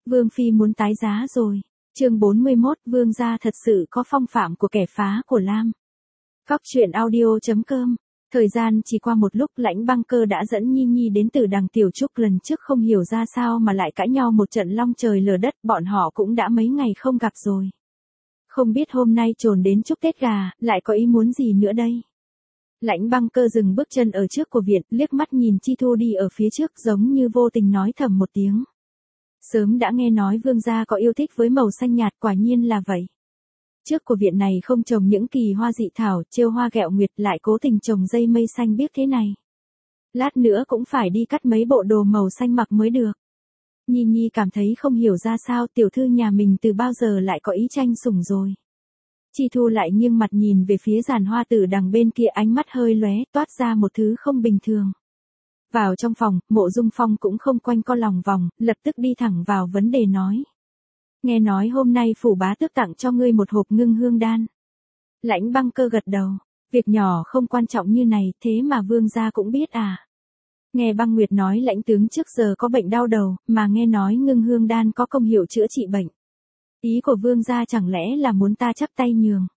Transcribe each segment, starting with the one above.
Vương phi muốn tái giá rồi. Chương 41, vương gia thật sự có phong phạm của kẻ phá của Lam. Góc truyện audio.com. Thời gian chỉ qua một lúc, Lãnh Băng Cơ đã dẫn Nhi Nhi đến từ đằng Tiểu Trúc, lần trước không hiểu ra sao mà lại cãi nhau một trận long trời lở đất, bọn họ cũng đã mấy ngày không gặp rồi. Không biết hôm nay trồn đến chúc Tết gà, lại có ý muốn gì nữa đây? Lãnh Băng Cơ dừng bước chân ở trước của viện, liếc mắt nhìn Chi Thu đi ở phía trước, giống như vô tình nói thầm một tiếng. Sớm đã nghe nói vương gia có yêu thích với màu xanh nhạt, quả nhiên là vậy. Trước của viện này không trồng những kỳ hoa dị thảo, trêu hoa ghẹo nguyệt, lại cố tình trồng dây mây xanh biếc thế này. Lát nữa cũng phải đi cắt mấy bộ đồ màu xanh mặc mới được. Nhi Nhi cảm thấy không hiểu ra sao tiểu thư nhà mình từ bao giờ lại có ý tranh sủng rồi. Chi Thu lại nghiêng mặt nhìn về phía giàn hoa tử đằng bên kia, ánh mắt hơi lóe, toát ra một thứ không bình thường. Vào trong phòng, Mộ Dung Phong cũng không quanh co lòng vòng, lập tức đi thẳng vào vấn đề nói. Nghe nói hôm nay phủ bá tước tặng cho ngươi một hộp ngưng hương đan. Lãnh Băng Cơ gật đầu, việc nhỏ không quan trọng như này, thế mà vương gia cũng biết à. Nghe Băng Nguyệt nói lãnh tướng trước giờ có bệnh đau đầu, mà nghe nói ngưng hương đan có công hiệu chữa trị bệnh. Ý của vương gia chẳng lẽ là muốn ta chắp tay nhường.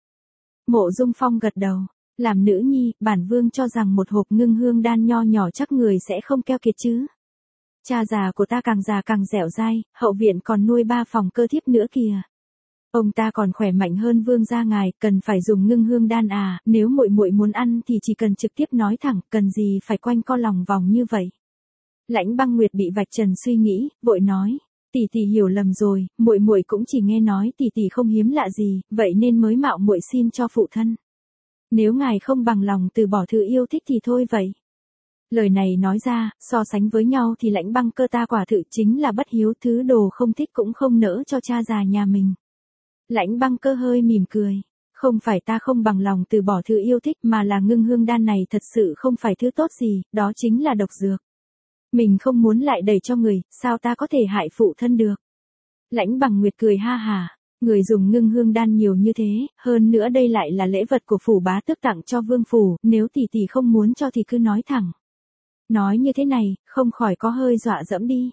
Mộ Dung Phong gật đầu. Làm nữ nhi, bản vương cho rằng một hộp ngưng hương đan nho nhỏ chắc người sẽ không keo kiệt chứ. Cha già của ta càng già càng dẻo dai, hậu viện còn nuôi 3 phòng cơ thiếp nữa kìa. Ông ta còn khỏe mạnh hơn vương gia ngài, cần phải dùng ngưng hương đan à, nếu muội muội muốn ăn thì chỉ cần trực tiếp nói thẳng, cần gì phải quanh co lòng vòng như vậy. Lãnh Băng Nguyệt bị vạch trần suy nghĩ, vội nói, tỷ tỷ hiểu lầm rồi, muội muội cũng chỉ nghe nói tỷ tỷ không hiếm lạ gì, vậy nên mới mạo muội xin cho phụ thân. Nếu ngài không bằng lòng từ bỏ thứ yêu thích thì thôi vậy. Lời này nói ra, so sánh với nhau thì Lãnh Băng Cơ ta quả thực chính là bất hiếu, thứ đồ không thích cũng không nỡ cho cha già nhà mình. Lãnh Băng Cơ hơi mỉm cười. Không phải ta không bằng lòng từ bỏ thứ yêu thích, mà là ngưng hương đan này thật sự không phải thứ tốt gì, đó chính là độc dược. Mình không muốn lại đẩy cho người, sao ta có thể hại phụ thân được. Lãnh Bằng Nguyệt cười ha hà. Người dùng ngưng hương đan nhiều như thế, hơn nữa đây lại là lễ vật của phủ bá tước tặng cho vương phủ, nếu tỷ tỷ không muốn cho thì cứ nói thẳng. Nói như thế này, không khỏi có hơi dọa dẫm đi.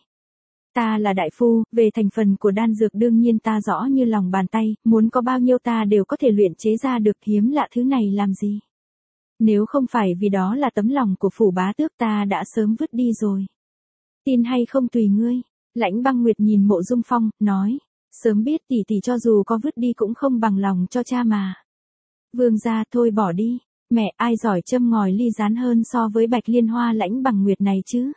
Ta là đại phu, về thành phần của đan dược đương nhiên ta rõ như lòng bàn tay, muốn có bao nhiêu ta đều có thể luyện chế ra được, hiếm lạ thứ này làm gì. Nếu không phải vì đó là tấm lòng của phủ bá tước ta đã sớm vứt đi rồi. Tin hay không tùy ngươi. Lãnh Băng Nguyệt nhìn Mộ Dung Phong, nói. Sớm biết tỷ tỷ cho dù có vứt đi cũng không bằng lòng cho cha mà. Vương gia thôi bỏ đi, mẹ ai giỏi châm ngòi ly rán hơn so với Bạch Liên Hoa Lãnh Bằng Nguyệt này chứ.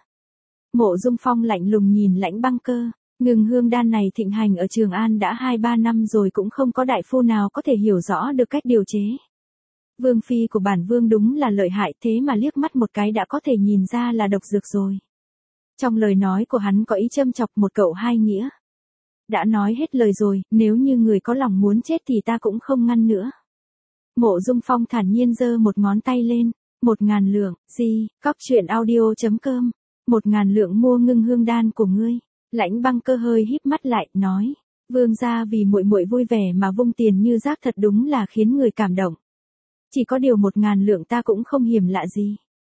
Mộ Dung Phong lạnh lùng nhìn Lãnh Băng Cơ, ngưng hương đan này thịnh hành ở Trường An đã 2-3 năm rồi cũng không có đại phu nào có thể hiểu rõ được cách điều chế. Vương phi của bản vương đúng là lợi hại, thế mà liếc mắt một cái đã có thể nhìn ra là độc dược rồi. Trong lời nói của hắn có ý châm chọc một cậu hai nghĩa. Đã nói hết lời rồi, nếu như người có lòng muốn chết thì ta cũng không ngăn nữa. Mộ Dung Phong thản nhiên giơ một ngón tay lên. 1.000 lượng, gì, góc truyện audio.com. 1.000 lượng mua ngưng hương đan của ngươi. Lãnh Băng Cơ hơi híp mắt lại, nói. Vương gia vì muội muội vui vẻ mà vung tiền như rác thật đúng là khiến người cảm động. Chỉ có điều 1.000 lượng ta cũng không hiểm lạ gì.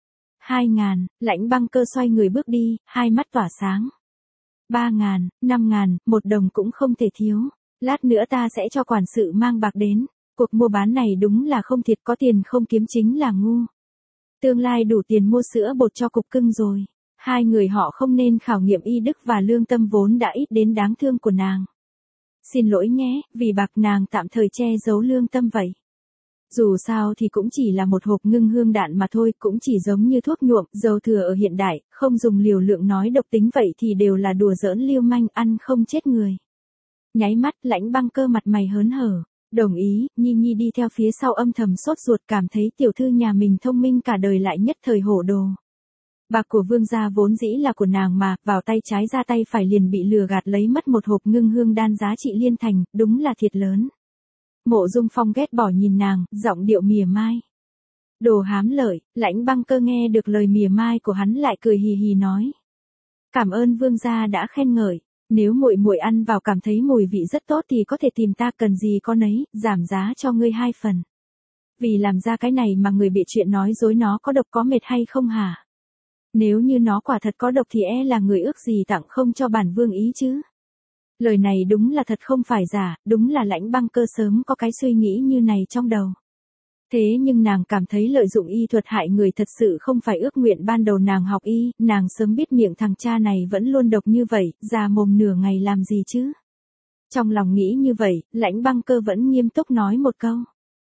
2.000, Lãnh Băng Cơ xoay người bước đi, hai mắt tỏa sáng. 3.000, 5.000, 1 đồng cũng không thể thiếu. Lát nữa ta sẽ cho quản sự mang bạc đến. Cuộc mua bán này đúng là không thiệt, có tiền không kiếm chính là ngu. Tương lai đủ tiền mua sữa bột cho cục cưng rồi. Hai người họ không nên khảo nghiệm y đức và lương tâm vốn đã ít đến đáng thương của nàng. Xin lỗi nhé, vì bạc nàng tạm thời che giấu lương tâm vậy. Dù sao thì cũng chỉ là một hộp ngưng hương đạn mà thôi, cũng chỉ giống như thuốc nhuộm, dầu thừa ở hiện đại, không dùng liều lượng nói độc tính vậy thì đều là đùa giỡn lưu manh, ăn không chết người. Nháy mắt, Lãnh Băng Cơ mặt mày hớn hở, đồng ý, Nhi Nhi đi theo phía sau âm thầm sốt ruột, cảm thấy tiểu thư nhà mình thông minh cả đời lại nhất thời hổ đồ. Bạc của vương gia vốn dĩ là của nàng mà, vào tay trái ra tay phải liền bị lừa gạt lấy mất một hộp ngưng hương đan giá trị liên thành, đúng là thiệt lớn. Mộ Dung Phong ghét bỏ nhìn nàng, giọng điệu mỉa mai. Đồ hám lợi. Lãnh Băng Cơ nghe được lời mỉa mai của hắn lại cười hì hì nói. Cảm ơn vương gia đã khen ngợi, nếu muội muội ăn vào cảm thấy mùi vị rất tốt thì có thể tìm ta, cần gì có nấy, giảm giá cho ngươi 2 phần. Vì làm ra cái này mà người bị chuyện nói dối nó có độc có mệt hay không hả? Nếu như nó quả thật có độc thì là người ước gì tặng không cho bản vương ý chứ. Lời này đúng là thật không phải giả, đúng là Lãnh Băng Cơ sớm có cái suy nghĩ như này trong đầu. Thế nhưng nàng cảm thấy lợi dụng y thuật hại người thật sự không phải ước nguyện ban đầu nàng học y, nàng sớm biết miệng thằng cha này vẫn luôn độc như vậy, già mồm nửa ngày làm gì chứ. Trong lòng nghĩ như vậy, Lãnh Băng Cơ vẫn nghiêm túc nói một câu.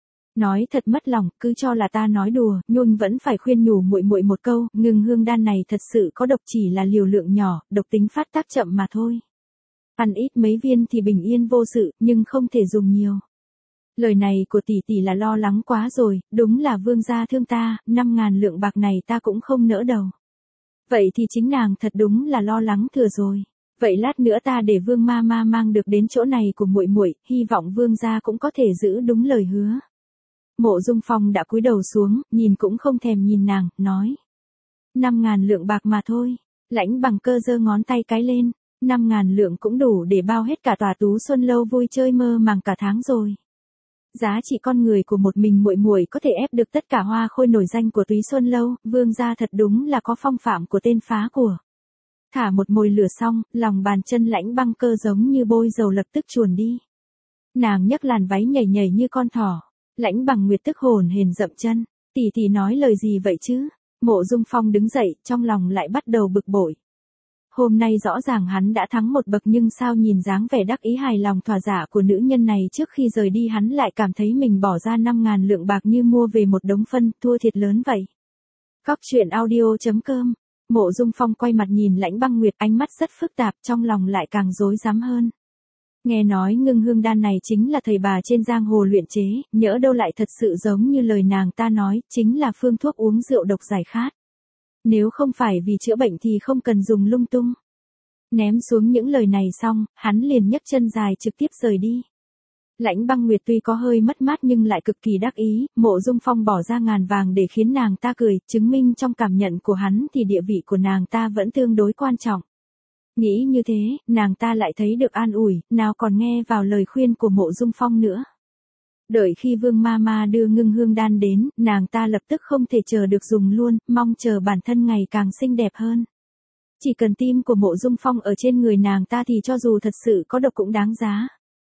Nói thật mất lòng, cứ cho là ta nói đùa, Nhung vẫn phải khuyên nhủ muội muội một câu, ngưng hương đan này thật sự có độc, chỉ là liều lượng nhỏ, độc tính phát tác chậm mà thôi. Ăn ít mấy viên thì bình yên vô sự, nhưng không thể dùng nhiều. Lời này của tỷ tỷ là lo lắng quá rồi, đúng là vương gia thương ta, 5.000 lượng bạc này ta cũng không nỡ đầu. Vậy thì chính nàng thật đúng là lo lắng thừa rồi. Vậy lát nữa ta để vương ma ma mang được đến chỗ này của muội muội, hy vọng vương gia cũng có thể giữ đúng lời hứa. Mộ Dung Phong đã cúi đầu xuống, nhìn cũng không thèm nhìn nàng, nói. 5.000 lượng bạc mà thôi. Lãnh Bằng Cơ giơ ngón tay cái lên. 5.000 lượng cũng đủ để bao hết cả tòa Tú Xuân Lâu vui chơi mơ màng cả tháng rồi. Giá trị con người của một mình muội muội có thể ép được tất cả hoa khôi nổi danh của Túy Xuân Lâu, vương gia thật đúng là có phong phạm của tên phá của. Thả một mồi lửa xong, lòng bàn chân Lãnh Băng Cơ giống như bôi dầu lập tức chuồn đi. Nàng nhấc làn váy nhảy nhảy như con thỏ. Lãnh Bằng Nguyệt tức hồn hển dậm chân, tỷ nói lời gì vậy chứ? Mộ Dung Phong đứng dậy, trong lòng lại bắt đầu bực bội. Hôm nay rõ ràng hắn đã thắng một bậc nhưng sao nhìn dáng vẻ đắc ý hài lòng thỏa dạ của nữ nhân này trước khi rời đi hắn lại cảm thấy mình bỏ ra 5.000 lượng bạc như mua về một đống phân, thua thiệt lớn vậy. Cóc truyện audio.com. Mộ Dung Phong quay mặt nhìn Lãnh Băng Nguyệt, ánh mắt rất phức tạp, trong lòng lại càng rối rắm hơn. Nghe nói ngưng hương đan này chính là thầy bà trên giang hồ luyện chế, nhỡ đâu lại thật sự giống như lời nàng ta nói, chính là phương thuốc uống rượu độc giải khát. Nếu không phải vì chữa bệnh thì không cần dùng lung tung. Ném xuống những lời này xong, hắn liền nhấc chân dài trực tiếp rời đi. Lãnh Băng Nguyệt tuy có hơi mất mát nhưng lại cực kỳ đắc ý, Mộ Dung Phong bỏ ra ngàn vàng để khiến nàng ta cười, chứng minh trong cảm nhận của hắn thì địa vị của nàng ta vẫn tương đối quan trọng. Nghĩ như thế, nàng ta lại thấy được an ủi, nào còn nghe vào lời khuyên của Mộ Dung Phong nữa. Đợi khi Vương Ma Ma đưa ngưng hương đan đến, nàng ta lập tức không thể chờ được dùng luôn, mong chờ bản thân ngày càng xinh đẹp hơn. Chỉ cần tim của Mộ Dung Phong ở trên người nàng ta thì cho dù thật sự có độc cũng đáng giá.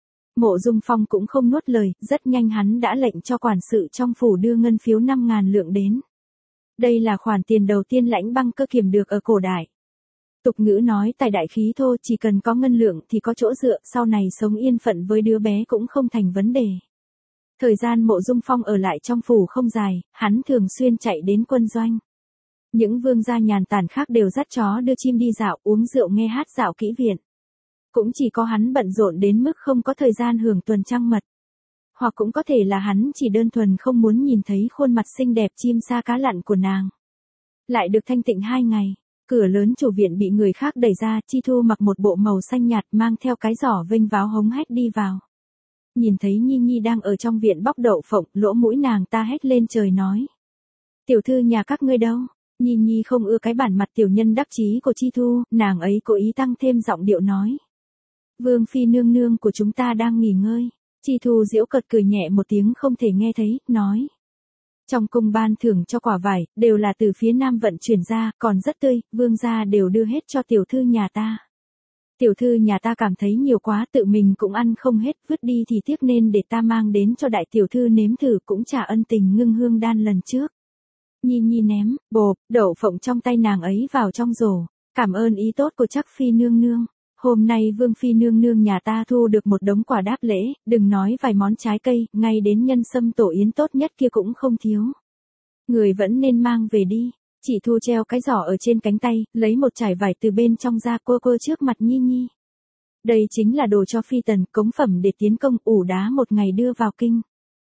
Mộ Dung Phong cũng không nuốt lời, rất nhanh hắn đã lệnh cho quản sự trong phủ đưa ngân phiếu 5.000 lượng đến. Đây là khoản tiền đầu tiên Lãnh Băng Cơ kiếm được ở cổ đại. Tục ngữ nói tài đại khí thô, chỉ cần có ngân lượng thì có chỗ dựa, sau này sống yên phận với đứa bé cũng không thành vấn đề. Thời gian Mộ Dung Phong ở lại trong phủ không dài, hắn thường xuyên chạy đến quân doanh. Những vương gia nhàn tản khác đều dắt chó đưa chim đi dạo, uống rượu nghe hát dạo kỹ viện. Cũng chỉ có hắn bận rộn đến mức không có thời gian hưởng tuần trăng mật. Hoặc cũng có thể là hắn chỉ đơn thuần không muốn nhìn thấy khuôn mặt xinh đẹp chim sa cá lặn của nàng. Lại được thanh tịnh 2 ngày. Cửa lớn chủ viện bị người khác đẩy ra, Chi Thu mặc một bộ màu xanh nhạt mang theo cái giỏ vênh váo hống hách đi vào. Nhìn thấy Nhi Nhi đang ở trong viện bóc đậu phộng, lỗ mũi nàng ta hét lên trời nói. Tiểu thư nhà các ngươi đâu? Nhi Nhi không ưa cái bản mặt tiểu nhân đắc chí của Chi Thu, nàng ấy cố ý tăng thêm giọng điệu nói. Vương phi nương nương của chúng ta đang nghỉ ngơi. Chi Thu giễu cợt cười nhẹ một tiếng không thể nghe thấy, nói. Trong cung ban thưởng cho quả vải, đều là từ phía nam vận chuyển ra, còn rất tươi, vương gia đều đưa hết cho tiểu thư nhà ta. Tiểu thư nhà ta cảm thấy nhiều quá, tự mình cũng ăn không hết, vứt đi thì tiếc nên để ta mang đến cho đại tiểu thư nếm thử cũng trả ân tình ngưng hương đan lần trước. Nhi Nhi ném, bộp, đậu phộng trong tay nàng ấy vào trong rổ, cảm ơn ý tốt của chắc phi nương nương. Hôm nay vương phi nương nương nhà ta thu được một đống quà đáp lễ, đừng nói vài món trái cây, ngay đến nhân sâm tổ yến tốt nhất kia cũng không thiếu. Người vẫn nên mang về đi. Chỉ Thu treo cái giỏ ở trên cánh tay, lấy một trải vải từ bên trong ra cô trước mặt Nhi Nhi. Đây chính là đồ cho phi tần, cống phẩm để tiến công, ủ đá một ngày đưa vào kinh.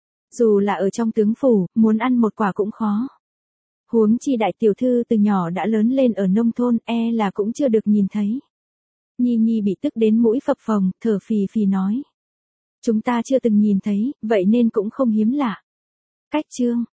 Dù là ở trong tướng phủ, muốn ăn một quả cũng khó. Huống chi đại tiểu thư từ nhỏ đã lớn lên ở nông thôn, là cũng chưa được nhìn thấy. Nhi Nhi bị tức đến mũi phập phồng, thở phì phì nói. Chúng ta chưa từng nhìn thấy, vậy nên cũng không hiếm lạ. Cách chương.